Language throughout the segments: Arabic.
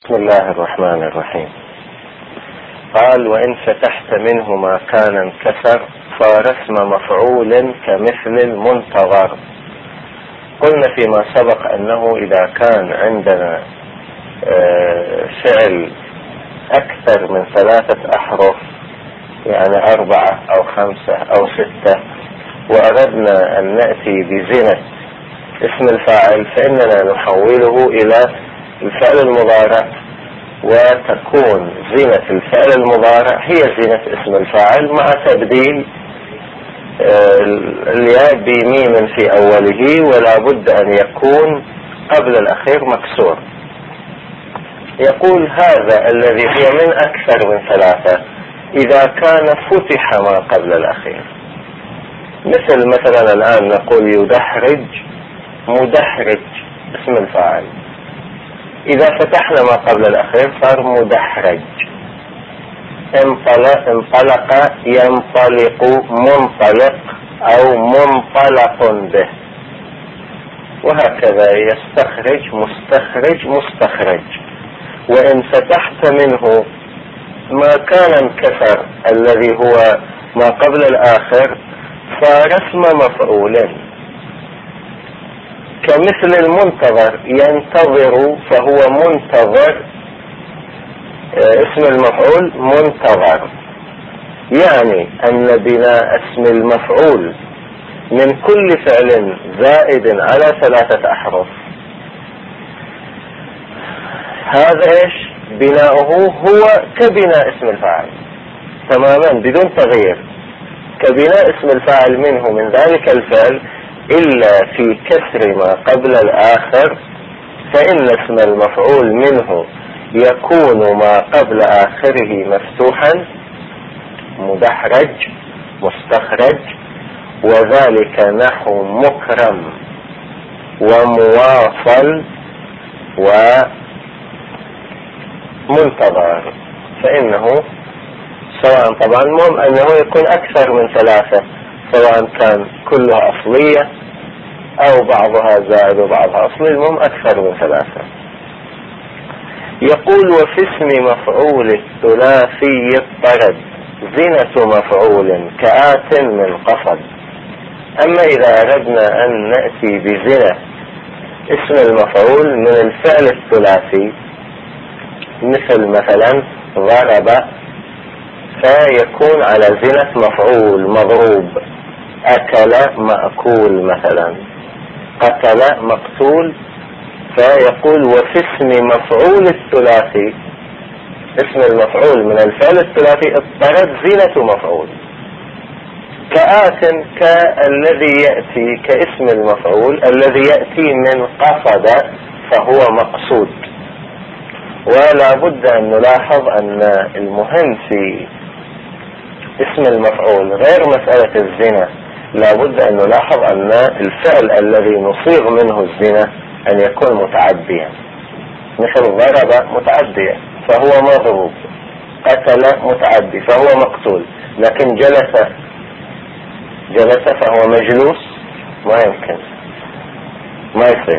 بسم الله الرحمن الرحيم. قال: وإن فتحت منه ما كان انكسر صار اسم مفعول كمثل المنتظر. قلنا فيما سبق أنه إذا كان عندنا فعل أكثر من 3 أحرف، يعني 4 أو 5 أو 6، وأردنا أن نأتي بزنة اسم الفاعل، فإننا نحوله إلى الفعل المضارع، وتكون زينة الفعل المضارع هي زينة اسم الفاعل مع تبديل الياء بميم في أوله، ولا بد أن يكون قبل الأخير مكسور. يقول: هذا الذي هو من أكثر من 3 إذا كان فتح ما قبل الأخير، مثلا الآن نقول يدحرج، مدحرج اسم الفاعل، إذا فتحنا ما قبل الأخير صار مدحرج. انطلق ينطلق، منطلق أو منطلق به، وهكذا. يستخرج مستخرج مستخرج. وإن فتحت منه ما كان انكسر الذي هو ما قبل الآخر صار اسم مفعول كمثل المنتظر. ينتظر فهو منتظر، اسم المفعول منتظر، يعني أن بناء اسم المفعول من كل فعل زائد على 3 أحرف، هذا ايش بناؤه؟ هو كبناء اسم الفاعل تماما بدون تغيير، كبناء اسم الفاعل منه من ذلك الفعل، إلا في كسر ما قبل الآخر، فإن اسم المفعول منه يكون ما قبل آخره مفتوحا، مدحرج مستخرج، وذلك نحو مكرم ومواصل ومنتظر. فإنه سواء طبعا المهم أنه يكون أكثر من 3، سواء كان كلها أصلية أو بعضها زائد وبعضها أصلي، المهم أكثر من 3. يقول: وفي اسم مفعول الثلاثي الطرد زنة مفعول كآت من قصد. أما إذا أردنا أن نأتي بزنة اسم المفعول من الفعل الثلاثي، مثلا ضرب، فيكون على زنة مفعول مضروب. أكل مأكول، مثلا قتل مقتول. فيقول: وفي اسم مفعول الثلاثي، اسم المفعول من الفعل الثلاثي الطرد زينة مفعول. كآت، كالذي يأتي كاسم المفعول الذي يأتي من قصد، فهو مقصود. ولا بد أن نلاحظ أن المهم في اسم المفعول غير مسألة الزنا، لا بد أن نلاحظ أن الفعل الذي نصيغ منه الزنا أن يكون متعديا، مثل ضرب متعديا فهو مضروب، قتل متعدي فهو مقتول، لكن جلس فهو مجلوس، ما يمكن، ما يصير.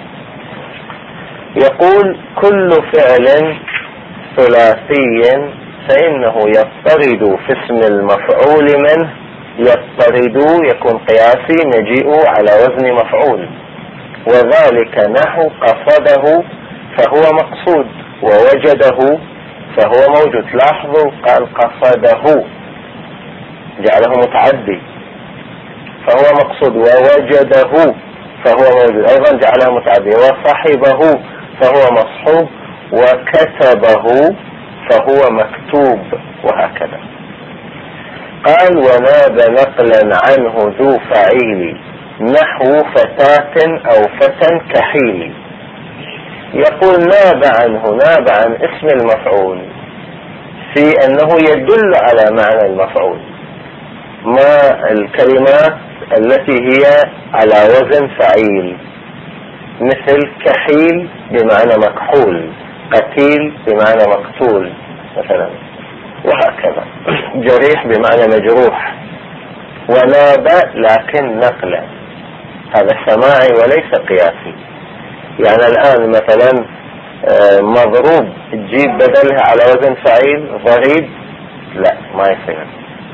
يقول: كل فعل ثلاثي فإنه يضطرد في اسم المفعول منه. يضطرد يكون قياسي، مجيء على وزن مفعول، وذلك نحو قصده فهو مقصود، ووجده فهو موجود. لاحظوا قال قصده، جعله متعدي، فهو مقصود، ووجده فهو موجود أيضا جعله متعدي، وصحبه فهو مصحوب، وكتبه فهو مكتوب، وهكذا. قال: وناب نقلا عنه ذو فعيل نحو فتاة أو فتى كحيل. يقول: ناب عنه، ناب عن اسم المفعول في أنه يدل على معنى المفعول، ما الكلمات التي هي على وزن فعيل، مثل كحيل بمعنى مكحول، قتيل بمعنى مقتول مثلا، وهكذا. جريح بمعنى مجروح. وناب لكن نقلا، هذا سماعي وليس قياسي. يعني الآن مثلا مضروب تجيب بدلها على وزن فعيل ضريب، لا ما يصير.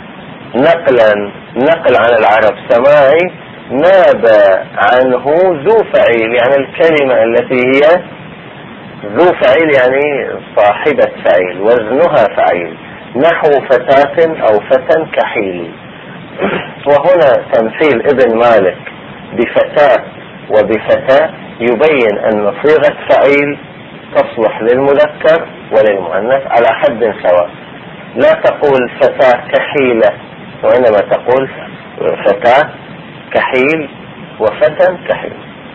نقل عن العرب سماعي ناب عنه ذو فعيل، يعني الكلمة التي هي ذو فعيل يعني صاحبة فعيل وزنها فعيل، نحو فتاة أو فتى كحيل. وهنا تمثيل ابن مالك بفتاة وبفتاة يبين أن صيغة فعيل تصلح للمذكر وللمؤنث على حد سواء. لا تقول فتاة كحيلة، وإنما تقول فتاة كحيل وفتى كحيل.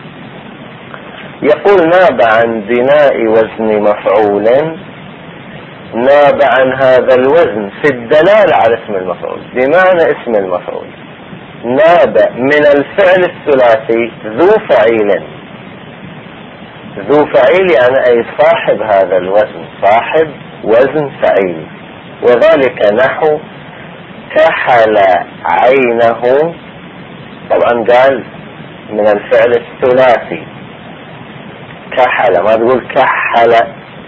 يقول ناب عن بناء وزن مفعول، ناب عن هذا الوزن في الدلالة على اسم المفعول، بمعنى اسم المفعول ناب من الفعل الثلاثي ذو فعيل. ذو فعيل يعني أي صاحب هذا الوزن، صاحب وزن فعيل. وذلك نحو كحل عينه، طبعا قال من الفعل الثلاثي كحل، ما تقول كحل.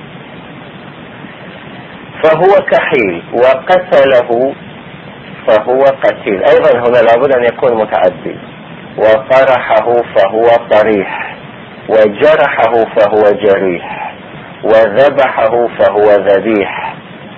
فهو كحيل، وقتله فهو قتيل. أيضا هنا لابد أن يكون متعدي. وطرحه فهو طريح، وجرحه فهو جريح، وذبحه فهو ذبيح.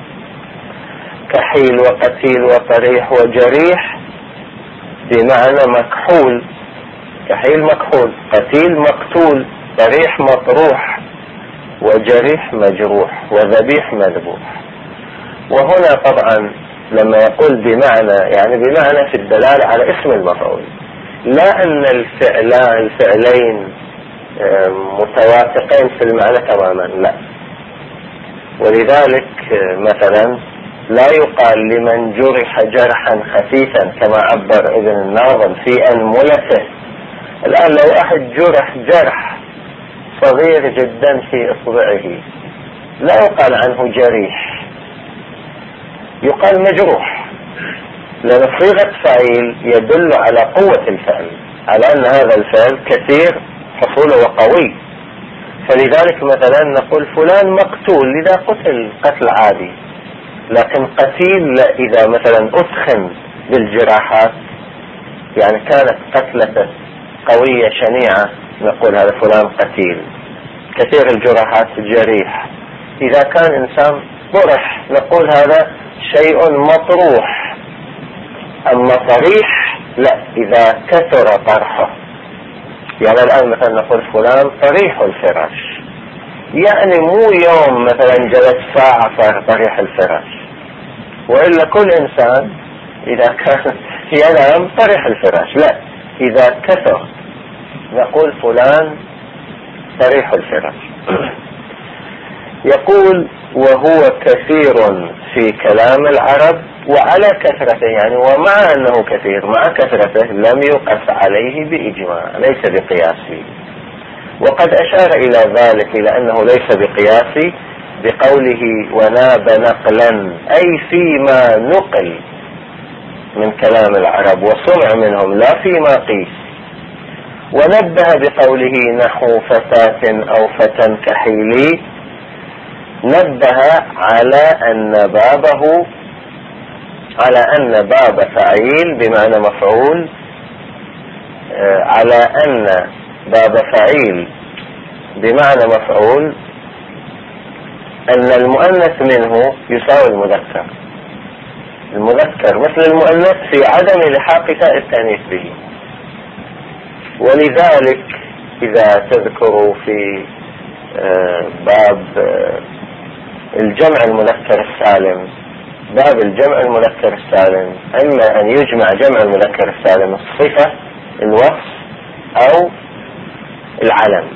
كحيل وقتيل وطريح وجريح بمعنى مكحول. كحيل مكحول، قتيل مقتول، طريح مطروح، وجريح مجروح، وذبيح مذبوح. وهنا طبعا لما يقول بمعنى يعني بمعنى في الدلالة على اسم المفعول، لا أن الفعلين متوافقين في المعنى تماما، لا. ولذلك مثلا لا يقال لمن جرح جرحا خفيفا كما عبر ابن الناظم في أنملته. الآن لو أحد جرح جرح صغير جدا في إصبعه لا يقال عنه جريح، يقال مجروح، لأن صيغة فعيل يدل على قوة الفعل، على أن هذا الفعل كثير حصوله وقوي. فلذلك مثلا نقول فلان مقتول إذا قتل قتل عادي، لكن قتيل لا، إذا مثلا أدخن بالجراحات يعني كانت قتلته قوية شنيعة نقول هذا فلان قتيل. كثير الجراحات جريح. إذا كان إنسان طرح نقول هذا شيء مطروح. أما طريح لا، إذا كثر طرحه، يعني الآن مثلا نقول فلان طريح الفراش، يعني مو يوم مثلا جلس ساعة صار طريح الفراش، وإلا كل إنسان إذا كان ينام طريح الفراش، لا، إذا كثر نقول فلان طريح الفراش. يقول وهو كثير في كلام العرب وعلى كثرته، يعني ومع أنه كثير مع كثرته لم يقس عليه بإجماع، ليس بقياسي. وقد أشار إلى ذلك إلى أنه ليس بقياسي بقوله وناب نقلا، أي فيما نقل من كلام العرب وصنع منهم لا فيما قيس. ونبه بقوله نحو فتاة أو فتى كحيلي، نبه على أن باب فعيل بمعنى مفعول، على أن باب فعيل بمعنى مفعول أن المؤنث منه يساوي المذكر. المذكر مثل المؤنث في عدم لحاق تاء التأنيث به. ولذلك إذا تذكروا في باب الجمع المذكر السالم، باب الجمع المذكر السالم إما أن يجمع جمع المذكر السالم الصفة الوصف أو العلم.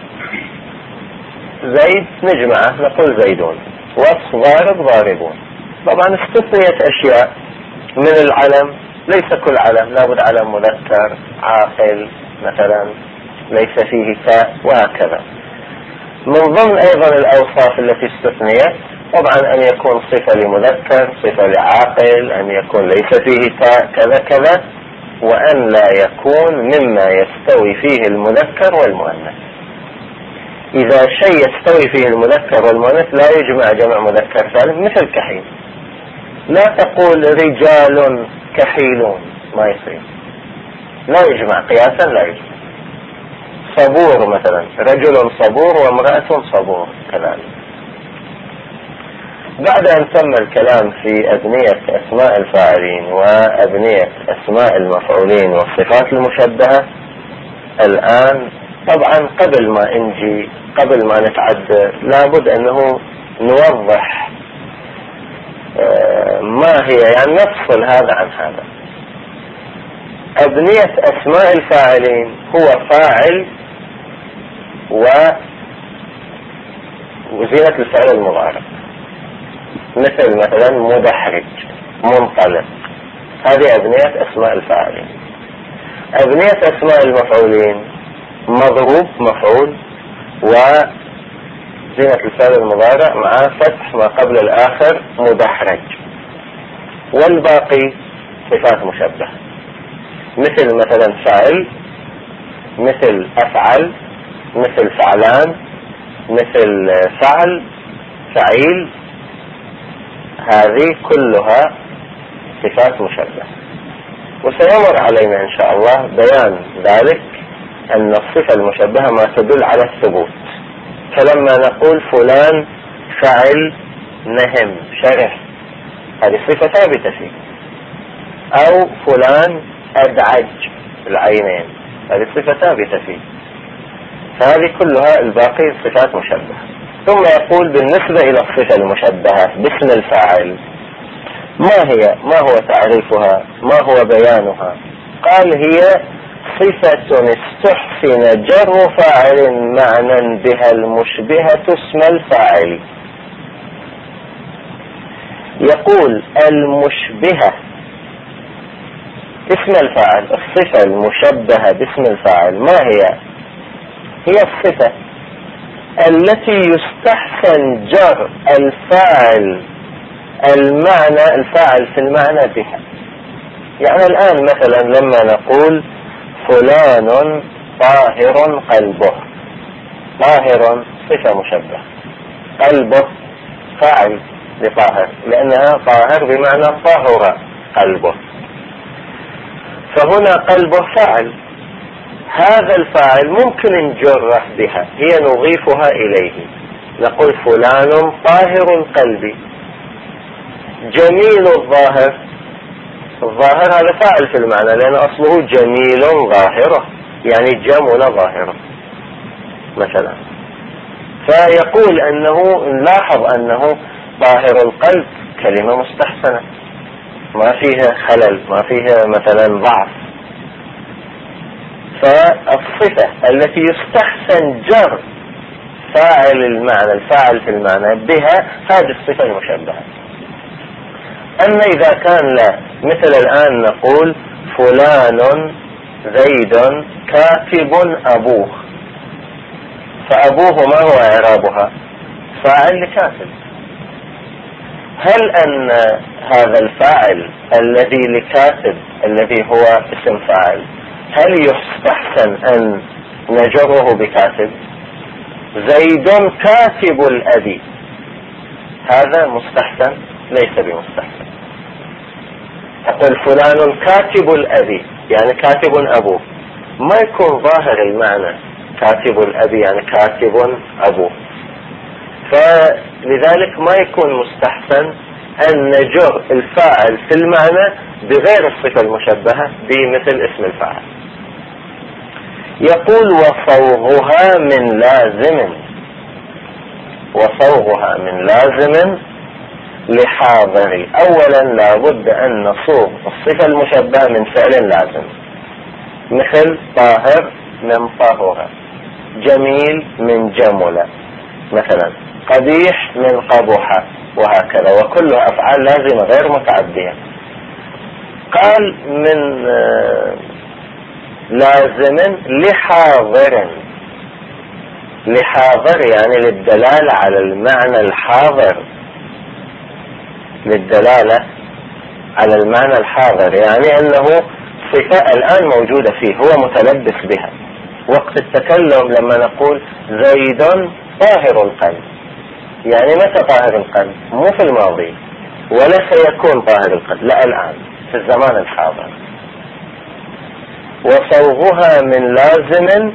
زيد نجمعه نقول زيدون، وصف ضارب ضاربون. طبعا استثنيت أشياء من العلم، ليس كل علم، لابد علم مذكر عاقل مثلا ليس فيه تاء وهكذا. من ضمن أيضا الأوصاف التي استثنيت طبعا أن يكون صفة لمذكر، صفة لعاقل، أن يكون ليس فيه تاء كذا كذا، وأن لا يكون مما يستوي فيه المذكر والمؤنث. إذا شيء يستوي فيه المذكر والمؤنث لا يجمع جمع مذكر سالم، مثل كحيل. لا تقول رجال كحيلون، ما يصير، لا يجمع قياسا، لا يجمع. صبور مثلا، رجل صبور وامرأة صبور كذلك. بعد أن تم الكلام في أبنية أسماء الفاعلين وأبنية أسماء المفعولين والصفات المشبهة، الآن طبعا قبل ما نتعدى لابد أنه نوضح ما هي، يعني نفصل هذا عن هذا. أبنية أسماء الفاعلين هو فاعل وزينة الفعل المضارع، مثلا مدحرج، منطلق، هذه أبنية أسماء الفاعلين. أبنية أسماء المفعولين مضروب مفعول وزينة الفعل المضارع مع فتح ما قبل الآخر مدحرج، والباقي صفات مشبهة، مثل فعل، مثل أفعل، مثل فعلان، مثل فعل، فعيل، هذه كلها صفات مشبهة. وسيمر علينا إن شاء الله بيان ذلك، أن الصفة المشبهة ما تدل على الثبوت، فلما نقول فلان فعل نهم شرح، هذه صفة ثابتة فيه، أو فلان أدعج العينين، هذه صفة ثابتة فيه. فهذه كلها الباقي صفات مشبهة. ثم يقول بالنسبة إلى الصفة المشبهة باسم الفاعل، ما هو تعريفها، ما هو بيانها؟ قال هي صفة استحسن جر فاعل معنى بها المشبهة اسم الفاعل. يقول المشبهة اسم الفاعل، الصفة المشبهة باسم الفاعل ما هي؟ هي الصفة التي يستحسن جر الفاعل في المعنى بها. يعني الآن مثلا لما نقول فلان طاهر قلبه، طاهر صفة مشبهة، قلبه فاعل لطاهر، لأنها طاهر بمعنى طهر قلبه، فهنا قلبه فاعل. هذا الفاعل ممكن نجره بها، هي نضيفها إليه، نقول فلان طاهر القلب، جميل الظاهر. الظاهر هذا فاعل في المعنى لأن أصله جميل ظاهرة، يعني جمل ظاهرة مثلا. فيقول أنه نلاحظ أنه طاهر القلب كلمة مستحسنة، ما فيها خلل، ما فيها مثلا ضعف. فالصفة التي يستحسن جر فاعل المعنى، الفاعل في المعنى بها، هذه الصفة المشبهة. أما إذا كان لا، مثل الآن نقول فلان زيد كاتب أبوه، فأبوه ما هو إعرابها؟ فاعل لكاتب. هل أن هذا الفاعل الذي لكاتب الذي هو اسم فاعل، هل يستحسن أن نجره بكاتب؟ زيد كاتب الأبي، هذا مستحسن؟ ليس بمستحسن. أقول فلان كاتب الأبي يعني كاتب أبوه، ما يكون ظاهر المعنى كاتب الأبي يعني كاتب أبوه، فلذلك ما يكون مستحسن أن نجر الفاعل في المعنى بغير الصفة المشبهة بمثل اسم الفاعل. يقول وصوغها من لازم، وصوغها من لازم لحاضر. أولا لابد أن نصوغ الصفة المشبهة من فعل لازم، مثل طاهر من طهر، جميل من جمل مثلا، قبيح من قبح، وهكذا، وكلها أفعال لازمة غير متعدية. قال من لازم لحاضر، لحاضر يعني للدلالة على المعنى الحاضر، للدلالة على المعنى الحاضر، يعني أنه صفة الآن موجودة فيه، هو متلبس بها. وقت التكلم لما نقول زيد طاهر القلب، يعني متى طاهر القلب؟ مو في الماضي ولا سيكون طاهر القلب، لا، الآن في الزمان الحاضر. وصوغها من لازم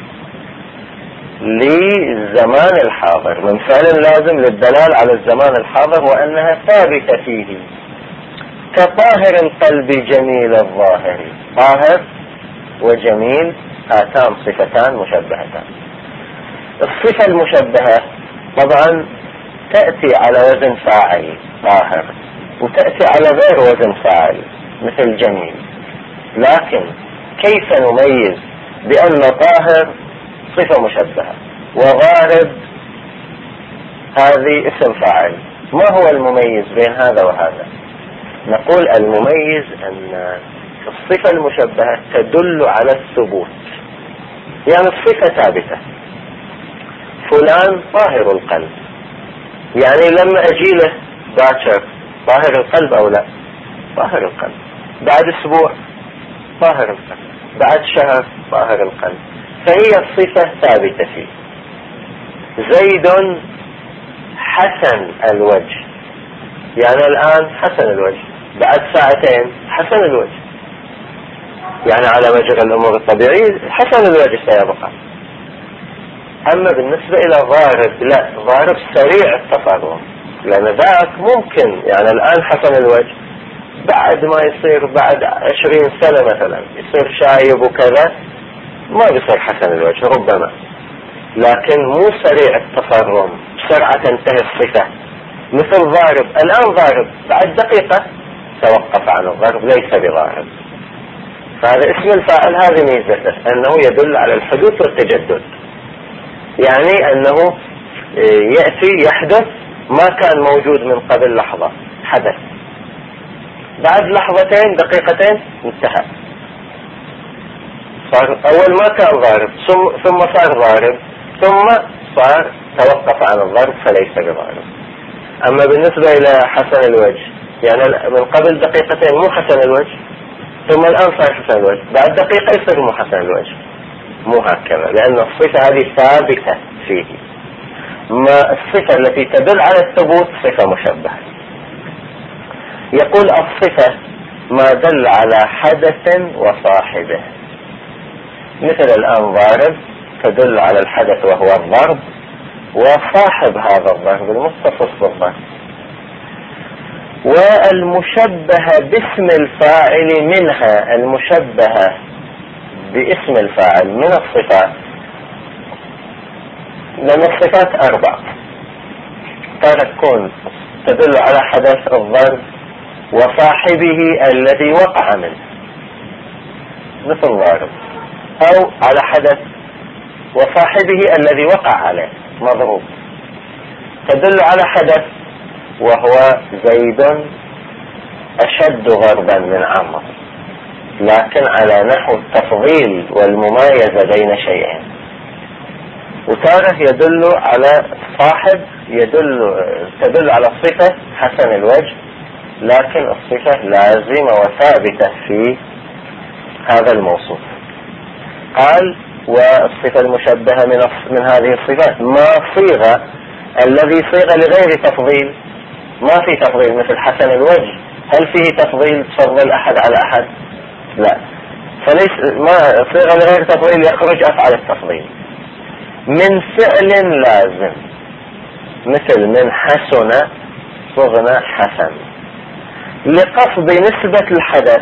للزمان الحاضر، من فعل لازم للدلال على الزمان الحاضر وأنها ثابتة فيه، كطاهر القلب جميل الظاهر. طاهر وجميل هاتان صفتان مشبهتان. الصفة المشبهة طبعا تأتي على وزن فاعل طاهر، وتأتي على غير وزن فاعل مثل جميل، لكن كيف نميز بأن طاهر صفة مشبهة وغارب هذه اسم فاعل؟ ما هو المميز بين هذا وهذا؟ نقول المميز أن الصفة المشبهة تدل على الثبوت، يعني الصفة ثابتة، فلان طاهر القلب، يعني لما أجي له باكر طاهر القلب أو لا؟ طاهر القلب. بعد أسبوع طاهر القلب، بعد شهر طاهر القلب، فهي الصفة ثابتة فيه. زيد حسن الوجه، يعني الآن حسن الوجه، بعد ساعتين حسن الوجه، يعني على مجرى الأمور الطبيعية حسن الوجه سيبقى. أما بالنسبة إلى ضارب لا، ضارب سريع التفاهم، لأن ذاك ممكن يعني الآن حسن الوجه، بعد ما يصير بعد 20 سنة مثلا يصير شايب وكذا ما بيصير حسن الوجه ربما، لكن مو سريع التصرم بسرعة تنتهي الصفة. مثل ضارب، الآن ضارب بعد دقيقة توقف عن الضرب، ليس بضارب. فهذا اسم الفاعل، هذه ميزته أنه يدل على الحدوث والتجدد، يعني أنه يأتي يحدث ما كان موجود من قبل لحظة، حدث بعد لحظتين دقيقتين انتهى، صار أول ما كان ضارب ثم صار ضارب ثم صار توقف عن الضرب فليس بضارب. أما بالنسبة إلى حسن الوجه، يعني من قبل دقيقتين مو حسن الوجه، ثم الآن صار حسن الوجه، بعد دقيقة يصير مو حسن الوجه، مو هكذا، لأن الصفة هذه ثابتة فيه. ما الصفة التي تدل على الثبوت صفة مشبهة. يقول الصفة ما دل على حدث وصاحبه، مثل الآن ضارب تدل على الحدث وهو الضرب، وصاحب هذا الضرب المتصف بالضرب. والمشبهة باسم الفاعل منها، المشبهة باسم الفاعل من الصفات، لأن الصفات 4، تكون تدل على حدث الضرب وصاحبه الذي وقع منه مثل ضارب، أو على حدث وصاحبه الذي وقع عليه مضروب. تدل على حدث وهو زيد أشد ضربا من عمرو، لكن على نحو التفضيل والممايزة بين شيئين. وتارة يدل على صاحب، تدل على الصفة حسن الوجه، لكن الصفة لازمة وثابتة في هذا الموصوف. قال والصفة المشبهة من هذه الصفات ما صيغ، الذي صيغ لغير تفضيل، ما في تفضيل مثل حسن الوجه، هل فيه تفضيل تفضل أحد على أحد؟ لا، فليس ما صيغ لغير تفضيل يخرج أفعل التفضيل. من فعل لازم، مثل من حسن صغنا حسن، لقصد نسبة الحدث،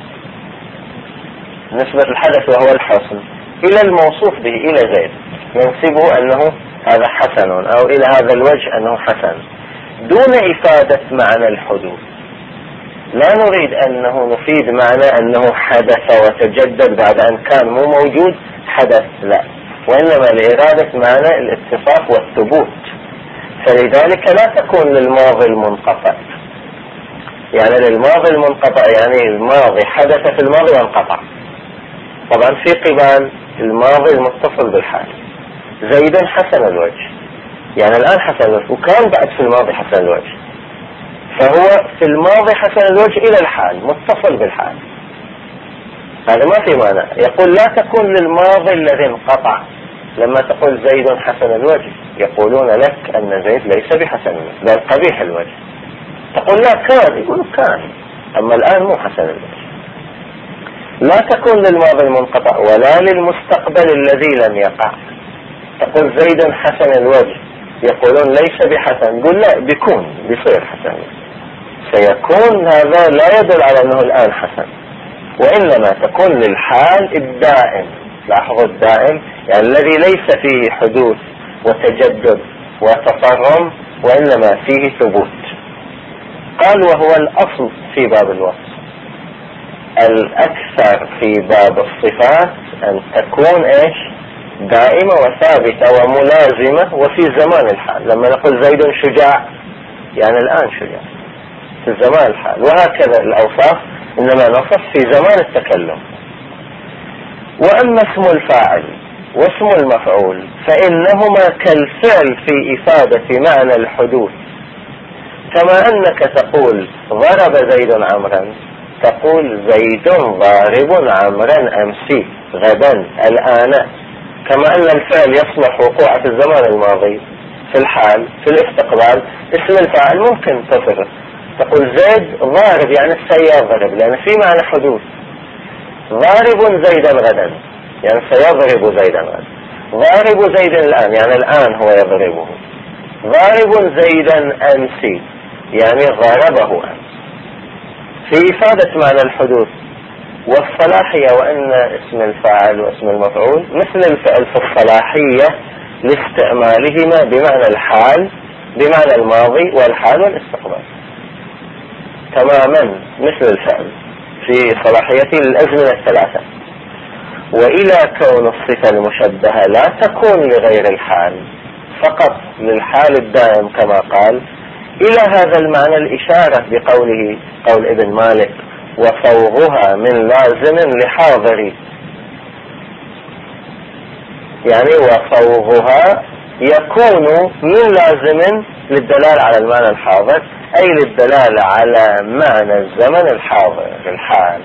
نسبة الحدث وهو الحسن إلى الموصوف به، إلى زيد، ينسبه أنه هذا حسن، أو إلى هذا الوجه أنه حسن، دون إفادة معنى الحدوث. لا نريد أنه نفيد معنى أنه حدث وتجدد بعد أن كان مو موجود حدث، لا، وإنما لإرادة معنى الاتصاف والثبوت. فلذلك لا تكون للماضي المنقطع، يعني للماضي المنقطع يعني الماضي حدث في الماضي وانقطع، طبعا في قبال الماضي المتصل بالحال. زيد حسن الوجه، يعني الآن حسن الوجه وكان بعد في الماضي حسن الوجه، فهو في الماضي حسن الوجه إلى الحال متصل بالحال. هذا ما في مانع. يقول لا تكون للماضي الذي انقطع. لما تقول زيد حسن الوجه يقولون لك أن زيد ليس بحسن الوجه بل قبيح الوجه. تقول لا كان، يقول كان، أما الآن مو حسن الوجه. لا تكون للماضي المنقطع ولا للمستقبل الذي لم يقع. تقول زيد حسن الوجه يقولون ليس بحسن، قل لا بيكون، بيصير حسن، سيكون. هذا لا يدل على أنه الآن حسن، وإنما تكون للحال الدائم. لاحظوا الدائم يعني الذي ليس فيه حدوث وتجدد وتطرم، وإنما فيه ثبوت. قال وهو الأصل في باب الوصف. الأكثر في باب الصفات أن تكون إيش؟ دائمة وثابتة وملازمة وفي زمان الحال. لما نقول زيد شجاع يعني الآن شجاع في زمان الحال، وهكذا الأوصاف إنما نصف في زمان التكلم. وأما اسم الفاعل واسم المفعول فإنهما كالفعل في إفادة معنى الحدوث. كما أنك تقول ضرب زيد عمرا، تقول زيد ضارب عمرا أمسي غدا الآن. كما أن الفعل يصلح وقوع في الزمان الماضي في الحال في الاستقبال، اسم الفاعل ممكن تصرف. تقول زيد ضارب يعني سيضرب لأن في معنى حدوث. ضارب زيدا غدا يعني سيضرب زيدا غدا. ضارب زيدا الآن يعني الآن هو يضربه. ضارب زيدا أمسي يعني ضربه أمس، في إفادة معنى الحدوث والصلاحية. وأن اسم الفاعل واسم المفعول مثل الفعل في الصلاحية لاستعمالهما بمعنى الحال، بمعنى الماضي والحال والاستقبال تماما مثل الفعل في صلاحيته للأزمنة الثلاثة. وإلى كون الصفة المشبهة لا تكون لغير الحال فقط للحال الدائم كما قال، إلى هذا المعنى الإشارة بقوله قول ابن مالك وصوغها من لازم لحاضر. يعني وصوغها يكون من لازم للدلالة على المعنى الحاضر، أي للدلالة على معنى الزمن الحاضر الحال.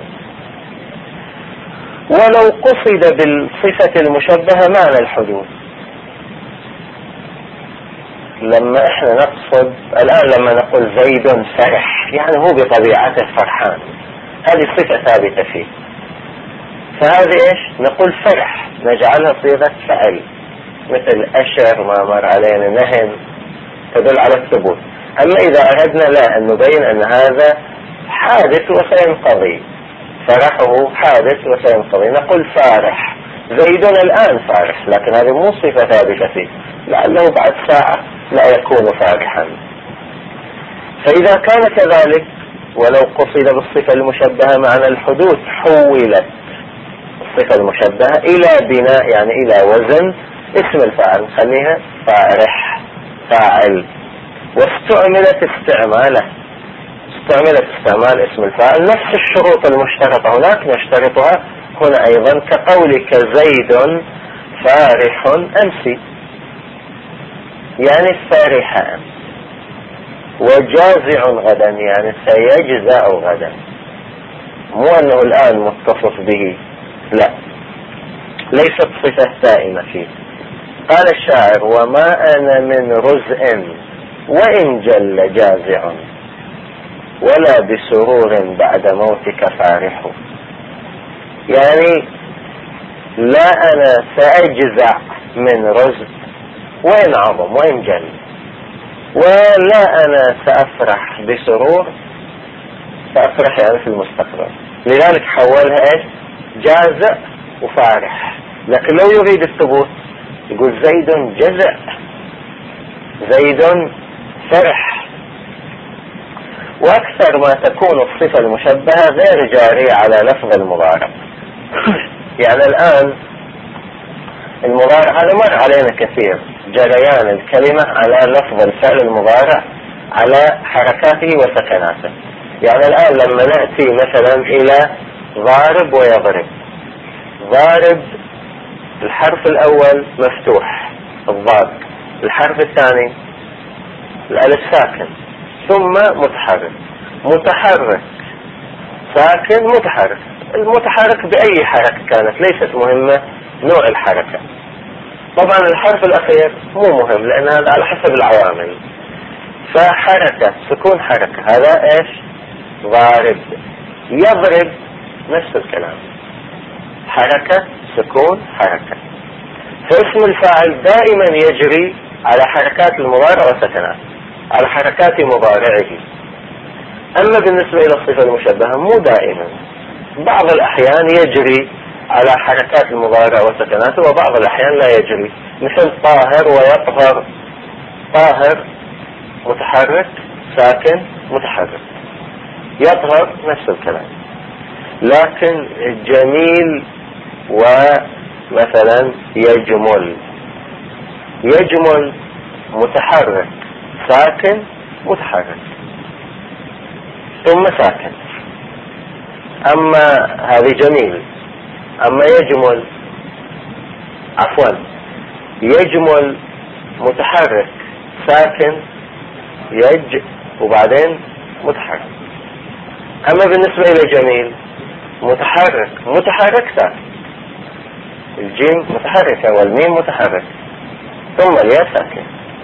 ولو قصد بالصفة المشبهة معنى الحدوث. لما احنا نقصد الآن لما نقول زيد فرح يعني هو بطبيعته فرحان، هذه صفة ثابتة فيه، فهذه ايش؟ نقول فرح نجعلها صيغة فعل، مثل أشر ما مر علينا نهن تدل على الثبوت. أما إذا أردنا لا أن نبين أن هذا حادث وسينقضي، فرحه حادث وسينقضي، نقول فارح زيد الآن فارح، لكن هذه مو صفة ثابتة فيه، لعله بعد ساعة لا يكون فارحا. فإذا كان كذلك ولو قصد بالصفة المشبهة معنى الحدوث حولت الصفة المشبهة إلى بناء يعني إلى وزن اسم الفاعل، خليها فارح فاعل، واستعملت استعمال اسم الفاعل. نفس الشروط المشترطة هناك نشترطها هنا أيضا، كقولك زيد فارح أمسي يعني فرح أمس، وجازع غدا يعني سيجزع غدا، مو أنه الآن متصف به، لا، ليست صفة دائمة فيه. قال الشاعر وما أنا من رزء وإن جل جازع ولا بسرور بعد موتك فارح. يعني لا أنا سأجزع من رزء وإن عظم وإن جل، ولا أنا سأفرح بسرور، سأفرح يعني في المستقبل، لذلك حولها إيش؟ جازع وفارح. لكن لو يريد الثبوت يقول زيد جزع زيد فرح. وأكثر ما تكون الصفة المشبهة غير جارية على لفظ المضارع. يعني الآن المضارع هذا مر علينا كثير، جريان الكلمة على لفظ الفعل المضارع على حركاته وسكناته. يعني الآن لما نأتي مثلا إلى ضارب ويضرب، ضارب الحرف الأول مفتوح الضاد، الحرف الثاني الألف ساكن ثم متحرك، متحرك ساكن متحرك، المتحرك بأي حركة كانت، ليست مهمة نوع الحركة. طبعا الحرف الأخير مو مهم لأن هذا على حسب العوامل. فحركة سكون حركة، هذا ايش؟ ضارب. يضرب نفس الكلام، حركة سكون حركة. فاسم الفاعل دائما يجري على حركات المضارع وسكنات، على حركات مضارعه. أما بالنسبة إلى الصفة المشبهة مو دائما، بعض الأحيان يجري على حركات المضارع وسكناته وبعض الأحيان لا يجري، مثل طاهر ويطهر. طاهر متحرك ساكن متحرك، يطهر نفس الكلام. لكن جميل ومثلا يجمل، يجمل متحرك ساكن متحرك ثم ساكن. أما هذه جميل. أما يجمل، عفوا، يجمل متحرك ساكن يج وبعدين متحرك. أما بالنسبة إلى جميل متحرك متحرك ساكن، الجيم متحركة والميم متحرك ثم الياء ساكن.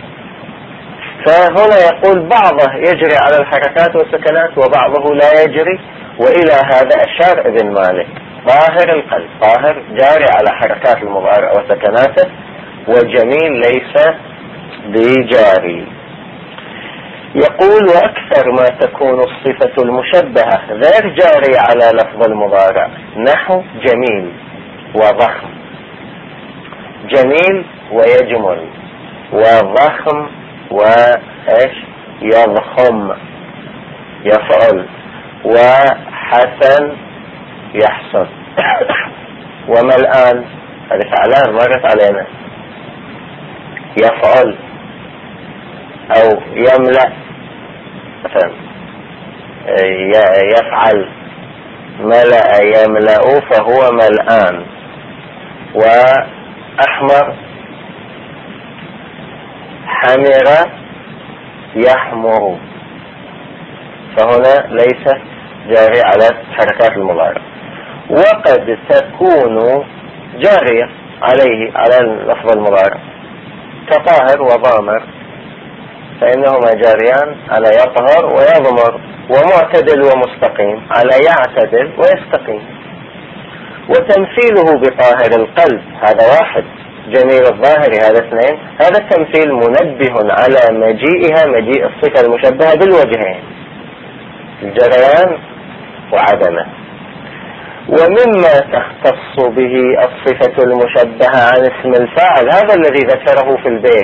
فهنا يقول بعضه يجري على الحركات والسكنات وبعضه لا يجري. وإلى هذا أشار ابن مالك. طاهر القلب، طاهر جاري على حركات المضارع وسكناته، وجميل ليس بجاري. يقول وأكثر ما تكون الصفة المشبهة غير جاري على لفظ المضارع، نحو جميل وضخم. جميل ويجمل، وضخم وإيش يضخم يفعل، وحسن يحسن. وملآن هذه فعلان مرت علينا، يفعل أو يملأ مثلا، يفعل ملأ يملأ فهو ملآن. وأحمر حمر يحمر، فهنا ليس جاري على حركات المضارع. وقد تكون جارية عليه على لفظ المضارع كطاهر وضامر، فإنهما جاريان على يطهر ويضمر. ومعتدل ومستقيم على يعتدل ويستقيم. وتمثيله بطاهر القلب هذا واحد، جميل الظاهر هذا اثنين. هذا التمثيل منبه على مجيئها، مجيء الصفة المشبهة بالوجهين، الجريان وعدمه. ومما تختص به الصفة المشبهة عن اسم الفاعل، هذا الذي ذكره في البيت،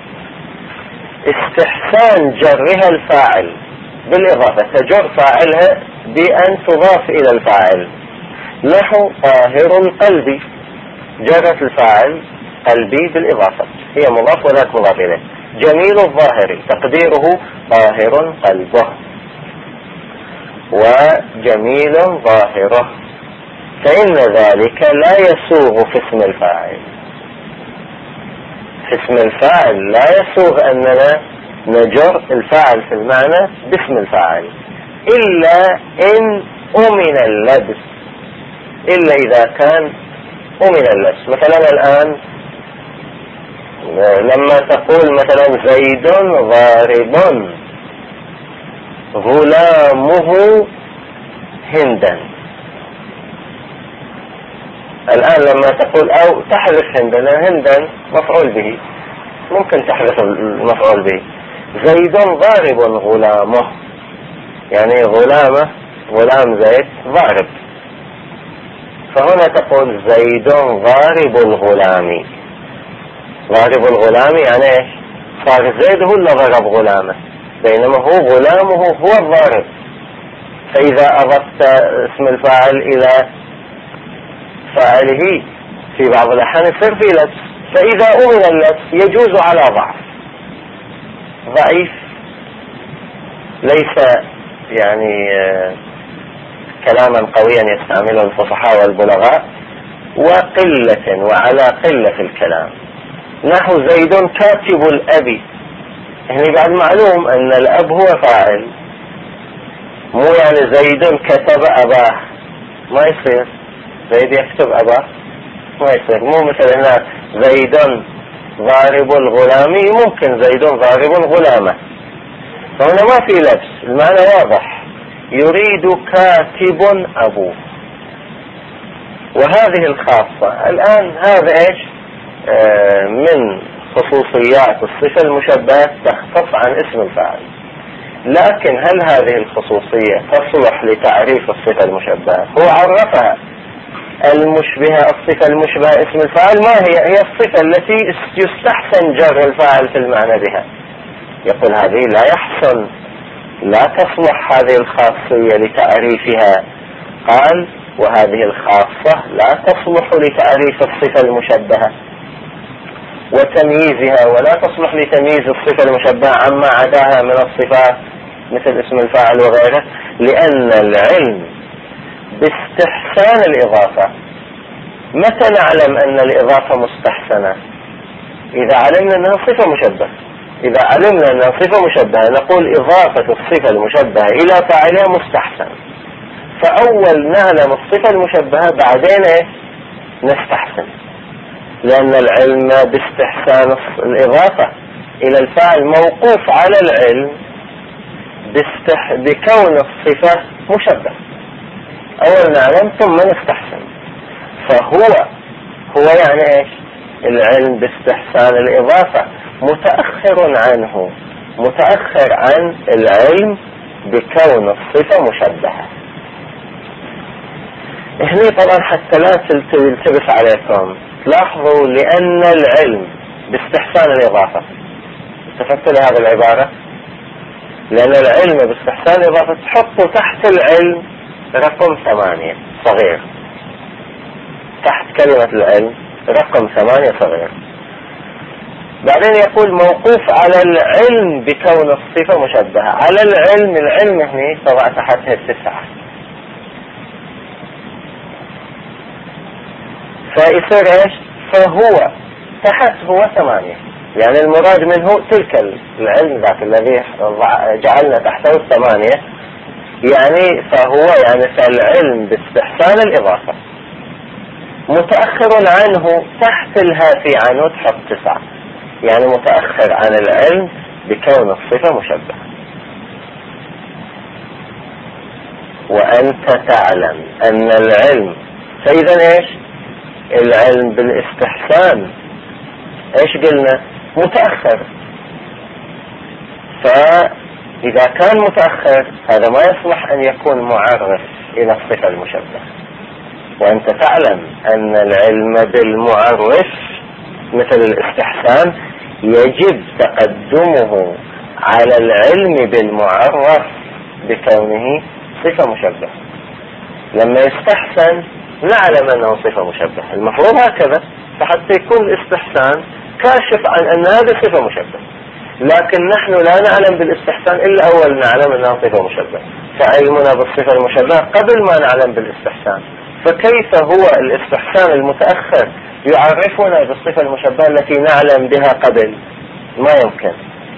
استحسان جرها الفاعل بالإضافة، تجر فاعلها بأن تضاف إلى الفاعل. نحو طاهر القلب، جرت الفاعل قلبي بالإضافة، هي مضاف وذاك مضاف إليه. جميل الظاهر تقديره طاهر قلبه، وجميل ظاهره، فإن ذلك لا يسوغ في اسم الفاعل. في اسم الفاعل لا يسوغ أننا نجر الفاعل في المعنى باسم الفاعل إلا إن أمن اللبس، إلا إذا كان أمن اللبس. مثلا الآن لما تقول مثلا زيد ضارب غلامه هندا، الآن لما تقول أو تحذف هندا مفعول به، ممكن تحذف المفعول به. زيد ضارب غلامه، يعني غلامه، غلام زيد ضارب، فهنا تقول زيد ضارب الغلام. ضارب الغلام يعني ايش؟ صار زيد هو اللي ضرب غلامه، بينما هو غلامه هو الضارب. فإذا أضفت اسم الفاعل إلى فاعله في بعض الأحيان يصير في لبس، فإذا أمن اللبس يجوز على ضعيف ليس يعني كلاما قويا يستعمله الفصحاء والبلغاء، وقلة وعلى قلة الكلام. نحو زيد كاتب الأب، يعني بعد معلوم أن الأب هو فاعل، مو يعني زيد كتب أباه، ما يصير زيد يكتب أباه، ما يصير. مو مثل هنا زيد ضارب الغلامي، ممكن زيد ضارب الغلامة. فهنا ما في لبس، المعنى واضح، يريد كاتب أبوه. وهذه الخاصة الآن هذا إيش؟ من خصوصيات الصفة المشبهة تختص عن اسم الفاعل. لكن هل هذه الخصوصية تصلح لتعريف الصفة المشبهة؟ هو عرفها. المشبهة، الصفة المشبهة اسم الفاعل ما هي؟ هي الصفة التي يستحسن جر الفاعل في المعنى بها. يقول هذه لا يحسن، لا تصلح هذه الخاصية لتعريفها. قال وهذه الخاصة لا تصلح لتعريف الصفة المشبهة وتمييزها، ولا تصلح لتمييز الصفة المشبهة عما عداها من الصفات مثل اسم الفاعل وغيره، لأن العلم باستحسان الإضافة. متى نعلم أن الإضافة مستحسنة؟ إذا علمنا أنها صفة مشبهة. إذا علمنا أنها صفة مشبهة نقول إضافة الصفة المشبهة إلى فاعلها مستحسن. فأول نعلم الصفة المشبهة بعدين نستحسن، لأن العلم باستحسان الإضافة إلى الفاعل موقوف على العلم بكون الصفة مشبهة. أول نعلم ثم نستحسن. فهو يعني إيش؟ العلم باستحسان الإضافة متأخر عنه، متأخر عن العلم بكون الصفة مشبهة. هنا طبعا حتى لا تلتبس عليكم لاحظوا، لأن العلم باستحسان الإضافة، استفدت لهذه العبارة؟ لأن العلم باستحسان الإضافة تحطوا تحت العلم رقم 8 صغير، تحت كلمة العلم رقم 8 صغير. بعدين يقول موقوف على العلم بكون الصفة مشبهة. على العلم هنا طبعا تحتها 9، فيصير ايش؟ فهو تحت هو 8، يعني المراد منه تلك العلم ذاك الذي جعلنا تحته 8، يعني فهو يعني فالعلم باستحسان الإضافة متأخر عنه، تحت الهافي عنه تحط 9، يعني متأخر عن العلم بكون الصفة مشبهة. وأنت تعلم أن العلم، فإذا ايش؟ العلم بالاستحسان ايش قلنا؟ متأخر. فإذا كان متأخر هذا ما يصلح أن يكون معرف إلى الصفة المشبهة. وأنت تعلم أن العلم بالمعرف مثل الاستحسان يجب تقدمه على العلم بالمعرف بكونه صفة مشبهة. لما يستحسن نعلم أنه صفة مشبهة، المفروض هكذا، فحتى يكون الاستحسان كاشف عن أن هذا صفة مشبهة. لكن نحن لا نعلم بالاستحسان إلا أول نعلم أنها صفة مشبهة، فعلمنا بالصفة المشبهة قبل ما نعلم بالاستحسان. فكيف هو الاستحسان المتأخر يعرفنا بالصفة المشبهة التي نعلم بها قبل؟ ما يمكن.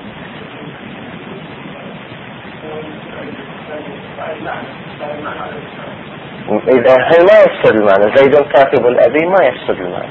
إذا ما يفسد المعنى، زيد كاتب الأبي ما يفسد المعنى.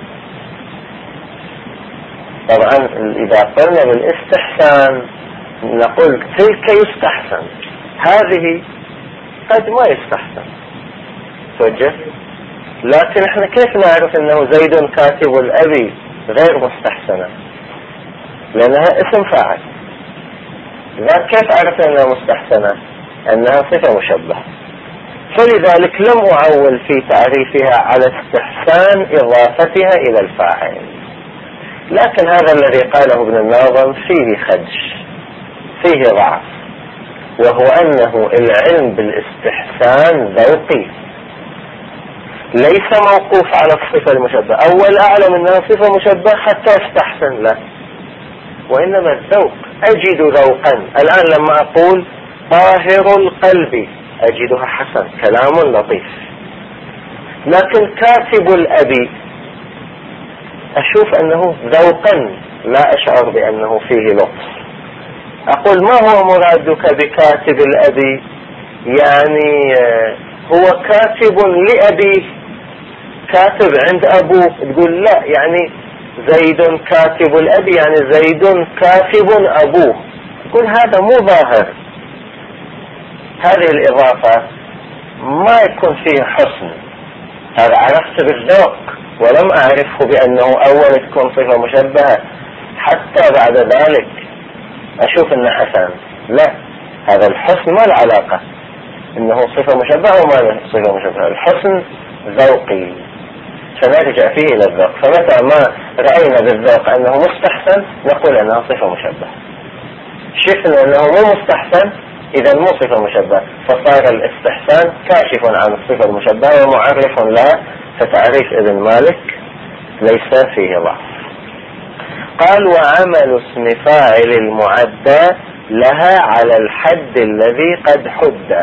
طبعا إذا قلنا بالاستحسان نقول تلك يستحسن، هذه قد ما يستحسن. توجه. لكن احنا كيف نعرف انه زيد كاتب الأبي غير مستحسنة؟ لأنها اسم فاعل. إذا كيف عرفنا انها مستحسنة؟ انها صفة مشبهة. فلذلك لم أعول في تعريفها على استحسان إضافتها إلى الفاعل. لكن هذا الذي قاله ابن الناظم فيه خدش، فيه ضعف، وهو أنه العلم بالاستحسان ذوقي ليس موقوف على الصفة المشبهة. أول أعلم أنها صفة مشبهة حتى استحسن له، وإنما الذوق. أجد ذوقا الآن لما أقول طاهر القلب أجدها حسن، كلام لطيف. لكن كاتب الأبي أشوف أنه ذوقا لا أشعر بأنه فيه لطف. أقول ما هو مرادك بكاتب الأبي؟ يعني هو كاتب لأبيه، كاتب عند أبوه، تقول لا يعني زيد كاتب الأب يعني زيد كاتب أبوه، تقول هذا مو ظاهر. هذه الإضافة ما يكون فيه حسن، هذا عرفت بالذوق ولم أعرفه بأنه أول تكون صفة مشبهة حتى بعد ذلك أشوف أنه حسن. لا، هذا الحسن ما العلاقة أنه صفة مشبهة وما صفة مشبهة. الحسن ذوقي سنرجع فيه إلى الذوق، فمتى ما رأينا بالذوق أنه مستحسن نقول أنها صفة مشبهة، شفنا أنه مو مستحسن إذا مو صفة مشبهة، فصار الاستحسان كاشف عن الصفة المشبهة ومعرف لها، فتعريف ابن مالك ليس فيه ضعف. قال وعمل اسم فاعل المعدى لها على الحد الذي قد حد.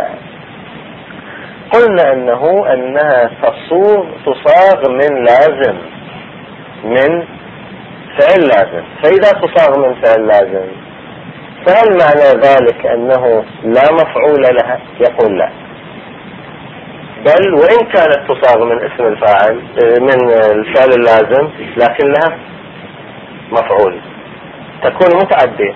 قلنا أنها تصاغ من لازم، من فعل لازم، فإذا تصاغ من فعل لازم فهل معنى ذلك أنه لا مفعول لها؟ يقول لا، بل وإن كانت تصاغ من اسم الفاعل من الفعل اللازم لكن لها مفعول، تكون متعدية.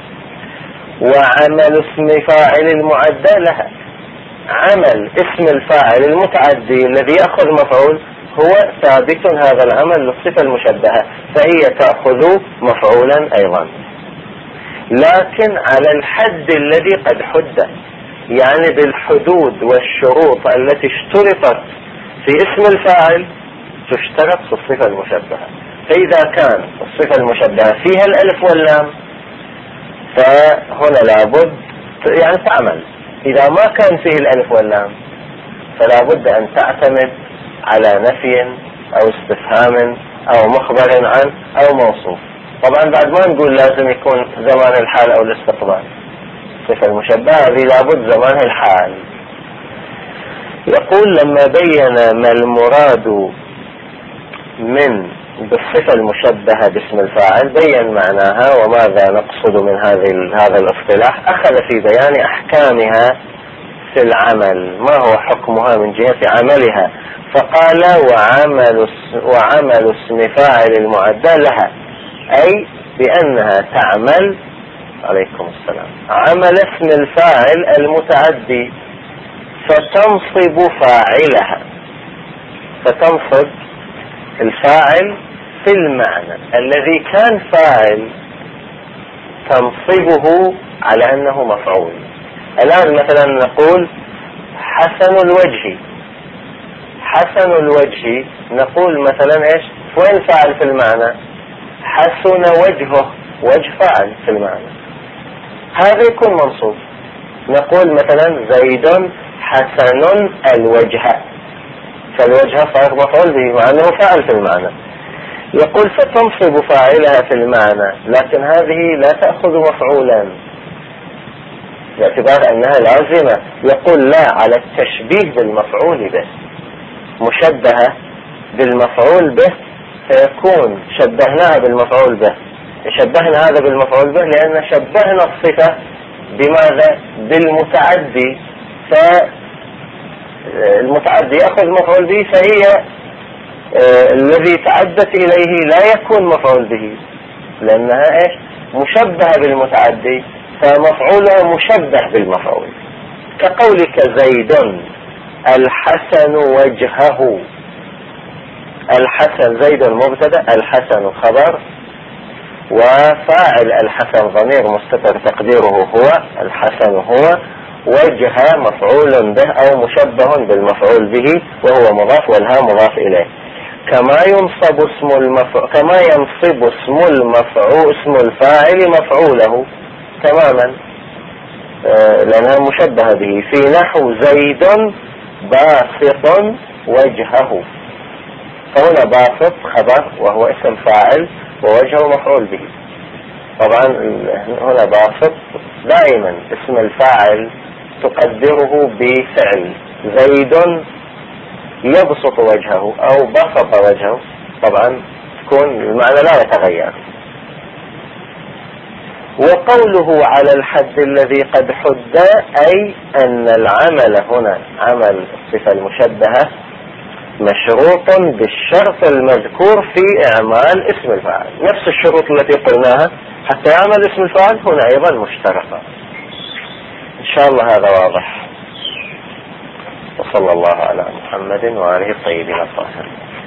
وعمل اسم فاعل المعدى لها، عمل اسم الفاعل المتعدي الذي يأخذ مفعول هو ثابت هذا العمل للصفة المشبهة، فهي تأخذ مفعولا أيضا، لكن على الحد الذي قد حد، يعني بالحدود والشروط التي اشترطت في اسم الفاعل تشترط في الصفة المشبهة. فإذا كان الصفة المشبهة فيها الألف واللام فهنا لابد يعني تعمل، إذا ما كان فيه الألف واللام فلا بد أن تعتمد على نفي أو استفهام أو مخبر عن أو موصوف. طبعا بعد ما نقول لازم يكون زمان الحال أو الاستقبال، الصفة المشبهة هذه لابد زمان الحال. يقول لما بين ما المراد من بالصفة المشبهة باسم الفاعل بين معناها وماذا نقصد من هذا الاصطلاح، أخذ في بيان أحكامها في العمل، ما هو حكمها من جهة عملها، فقال وعمل اسم فاعل المعدى لها، أي بأنها تعمل عليكم السلام عمل اسم الفاعل المتعدي فتنصب فاعلها، فتنصب الفاعل في المعنى الذي كان فاعل تنصبه على أنه مفعول. الآن مثلا نقول حسن الوجه، حسن الوجه نقول مثلا إيش وين فاعل في المعنى؟ حسن وجهه، وجه فاعل في المعنى، هذا يكون منصوب. نقول مثلا زيد حسن الوجه، فالوجه صار مفعول به مع أنه فاعل في المعنى. يقول فتنصب فاعلها في المعنى، لكن هذه لا تأخذ مفعولا باعتبار أنها لازمة. يقول لا، على التشبيه بالمفعول به، مشبهة بالمفعول به، فيكون شبهناها بالمفعول به. شبهنا هذا بالمفعول به لأن شبهنا الصفة بماذا؟ بالمتعدي، فالمتعدي يأخذ مفعول به، فهي الذي تعدت إليه لا يكون مفعول به لأنها إيش؟ مشبهة بالمتعدي، فمفعولها مشبه بالمفعول. كقولك زيد الحسن وجهه، الحسن زيد مبتدأ، الحسن خبر، وفاعل الحسن ضمير مستتر تقديره هو، الحسن هو، وجه مفعول به أو مشبه بالمفعول به وهو مضاف والها مضاف إليه. كما ينصب اسم الفاعل مفعوله تماما لأنها مشبهة به، في نحو زيد باسط وجهه، فهنا باسط خبر وهو اسم فاعل ووجهه مفعول به. طبعا هنا باسط دائما اسم الفاعل تقدره بفعل، زيد يبسط وجهه أو بسط وجهه، طبعا تكون المعنى لا يتغير. وقوله على الحد الذي قد حد أي أن العمل هنا عمل الصفة المشبهة مشروط بالشرط المذكور في إعمال اسم الفاعل، نفس الشروط التي قلناها حتى يعمل اسم الفاعل هنا أيضا مشتركة. إن شاء الله هذا واضح. وصلى الله على محمد وآله الطيبين الطاهرين.